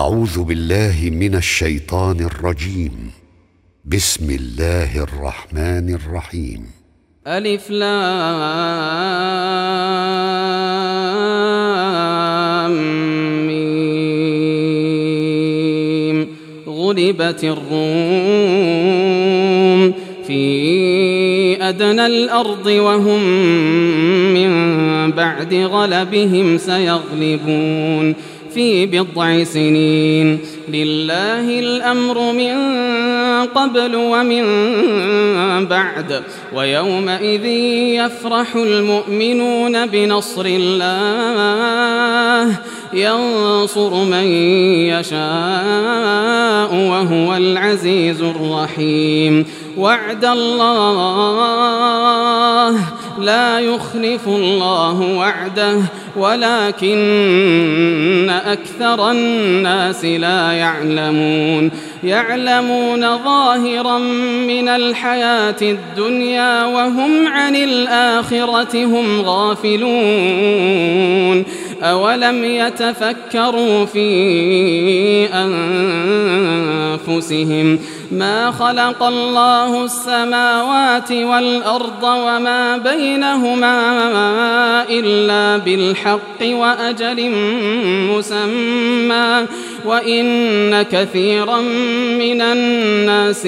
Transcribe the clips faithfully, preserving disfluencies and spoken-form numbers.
أعوذ بالله من الشيطان الرجيم. بسم الله الرحمن الرحيم. ألف لام ميم. غلبت الروم في أدنى الأرض وهم من بعد غلبهم سيغلبون في بضع سنين. لله الأمر من قبل ومن بعد، ويومئذ يفرح المؤمنون بنصر الله ينصر من يشاء وهو العزيز الرحيم. وعد الله لا يخلف الله وعده ولكن أكثر الناس لا يعلمون. يعلمون ظاهرا من الحياة الدنيا وهم عن الآخرة هم غافلون. أولم يتفكروا في أنفسهم ما خلق الله السماوات والأرض وما بينهما إلا بالحق وأجل مسمى وإن كثيرا من الناس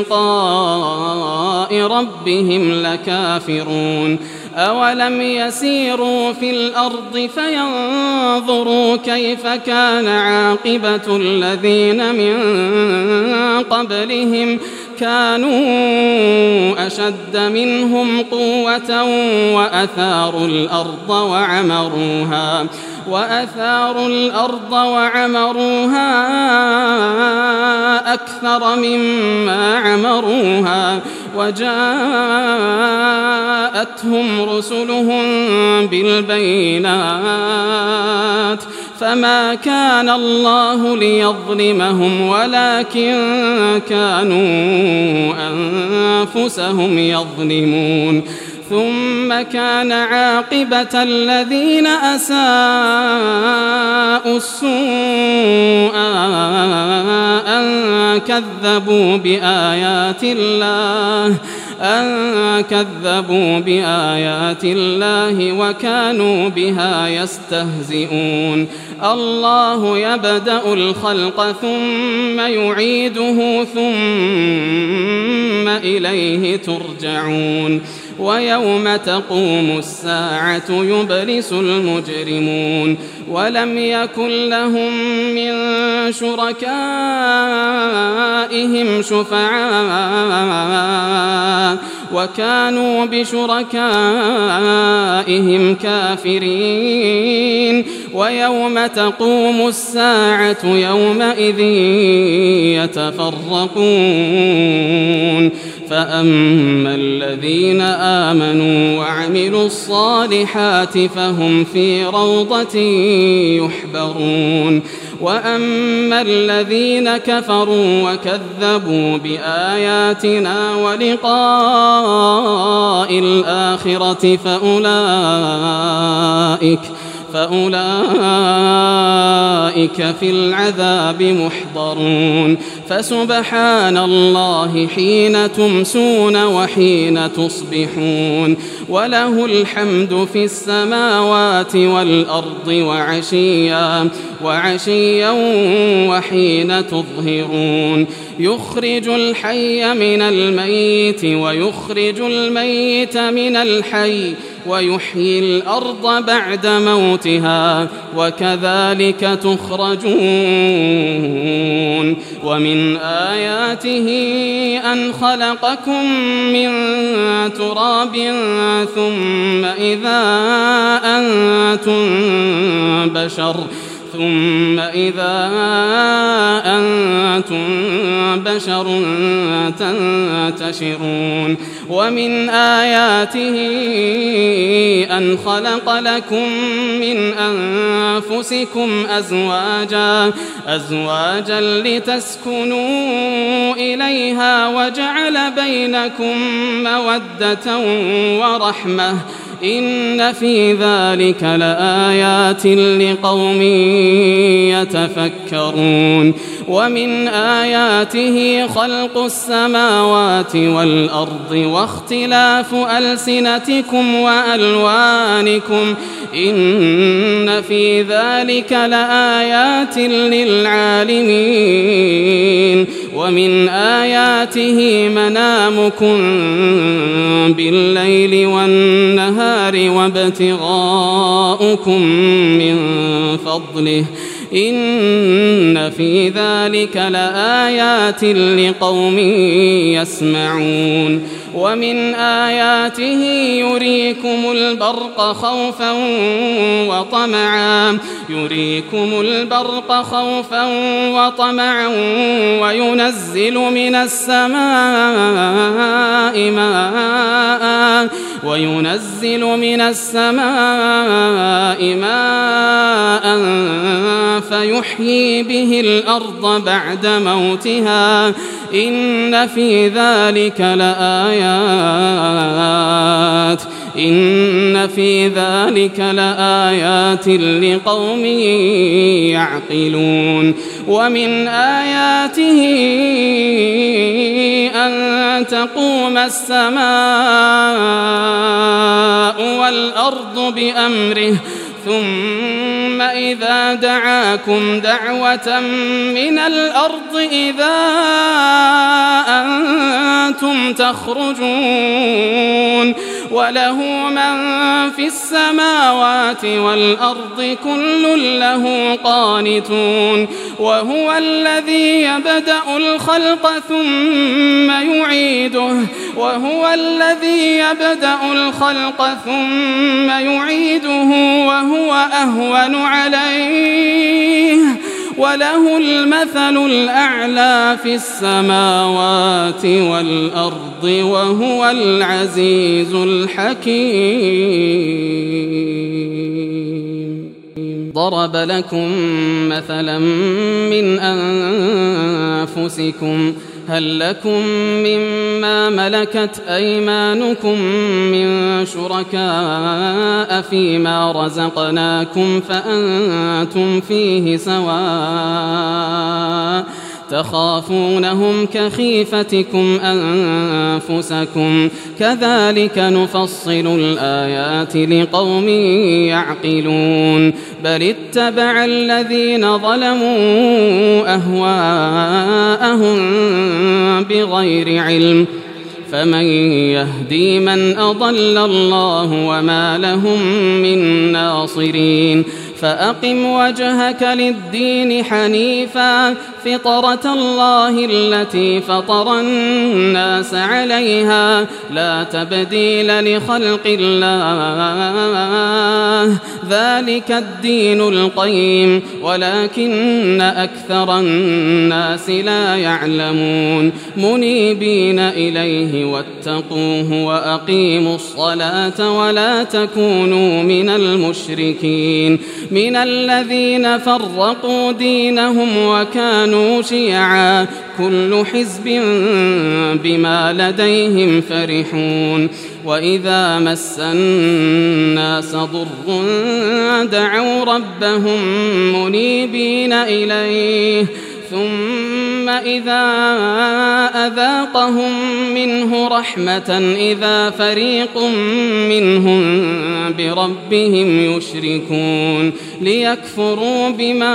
بلقاء ربهم لكافرون. أولم يسيروا في الأرض فينظروا كيف كان عاقبة الذين من قبلهم كانوا أشد منهم قوة وأثاروا الأرض وعمروها وأثاروا الأرض وعمروها أكثر مما عمروها وجاءتهم رسلهم بالبينات فما كان الله ليظلمهم ولكن كانوا أنفسهم يظلمون. ثم كان عاقبة الذين أساءوا السوء أن كذبوا بآيات الله أن كذبوا بآيات الله وكانوا بها يستهزئون. الله يبدأ الخلق ثم يعيده ثم إليه ترجعون. ويوم تقوم الساعة يبلس المجرمون ولم يكن لهم من شركائهم شفعاء وكانوا بشركائهم كافرين. ويوم تقوم الساعة يومئذ يتفرقون فأما الذين آمنوا وعملوا الصالحات فهم في روضة يحبرون. وأما الذين كفروا وكذبوا بآياتنا ولقاء الآخرة فأولئك فأولئك في العذاب محضرون. فسبحان الله حين تمسون وحين تصبحون وله الحمد في السماوات والأرض وعشيا وعشيا وحين تظهرون. يخرج الحي من الميت ويخرج الميت من الحي ويحيي الأرض بعد موتها وكذلك تخرجون. ومن آياته أن خلقكم من تراب ثم إذا أنتم بشر ثم إذا أنتم بشر تنتشرون. ومن آياته أن خلق لكم من أنفسكم أزواجا أزواجا لتسكنوا إليها وجعل بينكم مودة ورحمة إن في ذلك لآيات لقوم يتفكرون ومن آياته خلق السماوات والأرض واختلاف ألسنتكم وألوانكم إن في ذلك لآيات للعالمين ومن آياته منامكم بالليل والنهار وابتغاؤكم من فضله إن في ذلك لآيات لقوم يسمعون ومن آياته يريكم البرق خوفا وطمعا يريكم البرق خوفا وطمعا وينزل من السماء ماء وينزل من السماء ماء فيحيي به الأرض بعد موتها إن في ذلك لآيات إن في ذلك لآيات لقوم يعقلون ومن آياته أن تقوم السماء والأرض بأمره ثم إذا دعاكم دعوة من الأرض إذا أنتم تخرجون وله من في السماوات والأرض كل له قانتون وهو الذي يبدأ الخلق ثم يعيده وهو الذي يبدأ الخلق ثم يعيده وهو أهون عليه وله المثل الأعلى في السماوات والأرض وهو العزيز الحكيم. ضرب لكم مثلا من أنفسكم هل لكم مما ملكت أيمانكم من شركاء فيما رزقناكم فأنتم فيه سواء تخافونهم كخيفتكم أنفسكم كذلك نفصل الآيات لقوم يعقلون بل اتبع الذين ظلموا أهواءهم بغير علم فمن يهدي من أضل الله وما لهم من ناصرين فأقم وجهك للدين حنيفا فطرة الله التي فطر الناس عليها لا تبديل لخلق الله ذلك الدين القيم ولكن أكثر الناس لا يعلمون منيبين إليه واتقوه وأقيموا الصلاة ولا تكونوا من المشركين من الذين فرقوا دينهم وكانوا شيعا كل حزب بما لديهم فرحون وإذا مس الناس ضر دعوا ربهم منيبين إليه ثم إذا أذاقهم منه رحمة إذا فريق منهم بربهم يشركون ليكفروا بما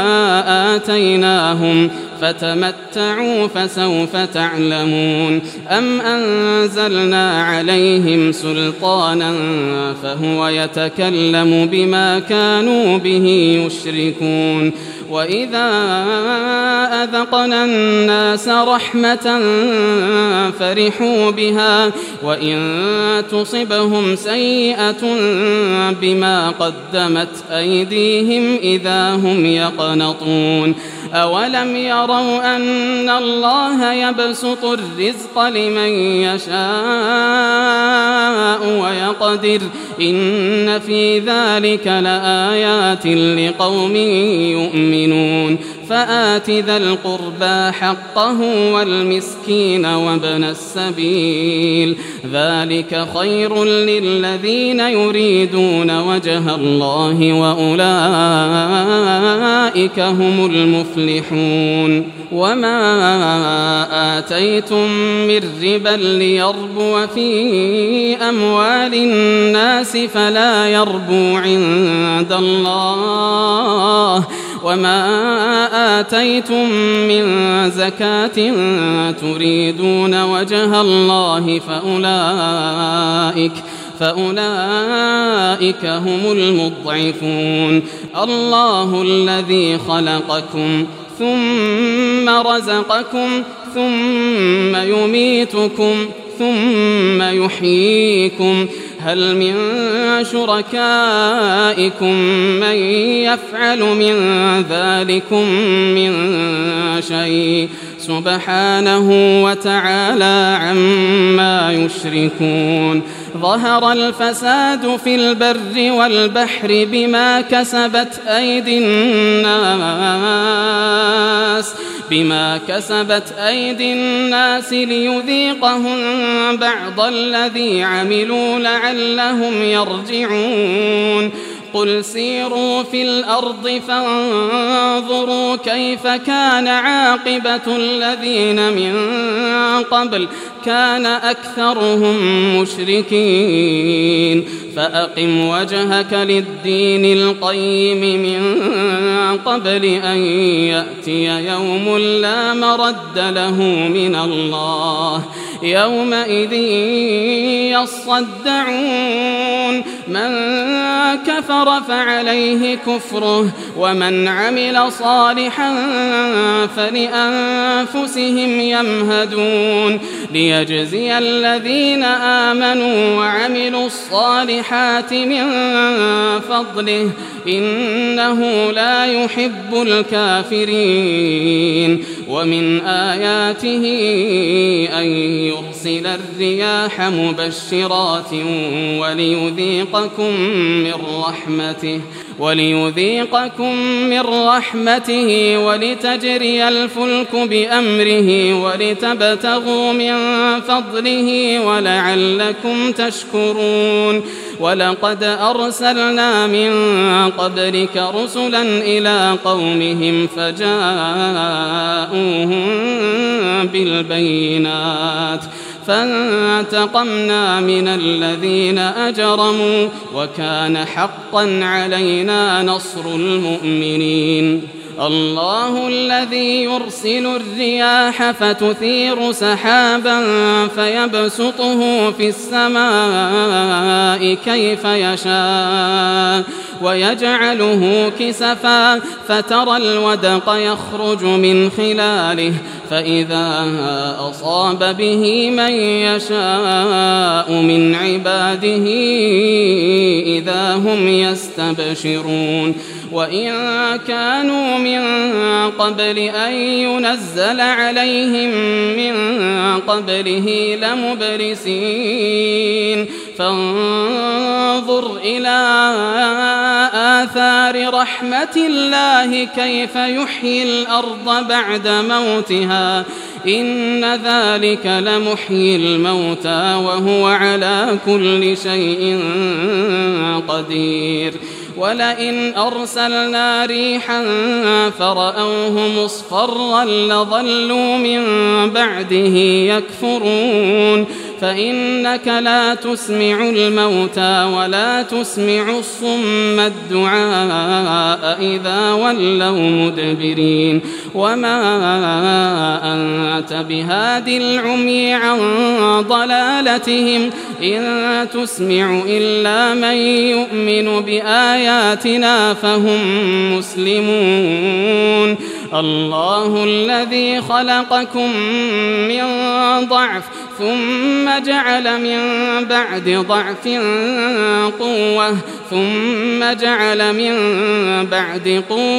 آتيناهم فتمتعوا فسوف تعلمون أم أنزلنا عليهم سلطانا فهو يتكلم بما كانوا به يشركون وإذا أذقنا الناس رحمة فرحوا بها وإن تصبهم سيئة بما قدمت أيديهم إذا هم يقنطون أولم يروا أن الله يبسط الرزق لمن يشاء ويقدر إن في ذلك لآيات لقوم يؤمنون يؤمنون فآت ذا القربى حقه والمسكين وابن السبيل ذلك خير للذين يريدون وجه الله وأولئك هم المفلحون وما آتيتم من ربا ليربو في أموال الناس فلا يربو عند الله وما آتيتم من زكاة تريدون وجه الله فأولئك فأولئك هم المضعفون الله الذي خلقكم ثم رزقكم ثم يميتكم ثم يحييكم هل من شركائكم من يفعل من ذلكم من شيء سبحانه وتعالى عما يشركون ظهر الفساد في البر والبحر بما كسبت أيدي الناس بما كسبت أيدي الناس ليذيقهم بعض الذي عملوا لعلهم يرجعون قل سيروا في الأرض فانظروا كيف كان عاقبة الذين من قبل كان أكثرهم مشركين فأقم وجهك للدين القيم من قبل أن يأتي يوم لا مرد له من الله يومئذ يصدعون من كفر فعليه كفره ومن عمل صالحا فلأنفسهم يمهدون ليجزي الذين آمنوا وعملوا الصالحات من فضله إنه لا يحب الكافرين ومن آياته أن يرسل الرياح مبشرات وليذيقكم من رحمته وليذيقكم من رحمته ولتجري الفلك بأمره ولتبتغوا من فضله ولعلكم تشكرون ولقد أرسلنا من قبلك رسلا إلى قومهم فجاءوهم بالبينات فانتقمنا من الذين أجرموا وكان حقا علينا نصر المؤمنين الله الذي يرسل الرياح فتثير سحابا فيبسطه في السماء كيف يشاء ويجعله كسفا فترى الودق يخرج من خلاله فإذا أصاب به من يشاء من عباده إذا هم يستبشرون وإن كانوا من قبل أن ينزل عليهم من قبله لمبلسين فانظر إلى آثار رحمة الله كيف يحيي الأرض بعد موتها إن ذلك لمحيي الموتى وهو على كل شيء قدير ولئن أرسلنا ريحا فرأوه مصفرا لظلوا من بعده يكفرون فإنك لا تسمع الموتى ولا تسمع الصم الدعاء إذا ولوا مدبرين وما أنت بهاد العمي عن ضلالتهم إن تسمع إلا من يؤمن بآياتنا فهم مسلمون الله الذي خلقكم من ضعف ثم جعل من بعد ضعف قوة ثم جعل من بعد قوة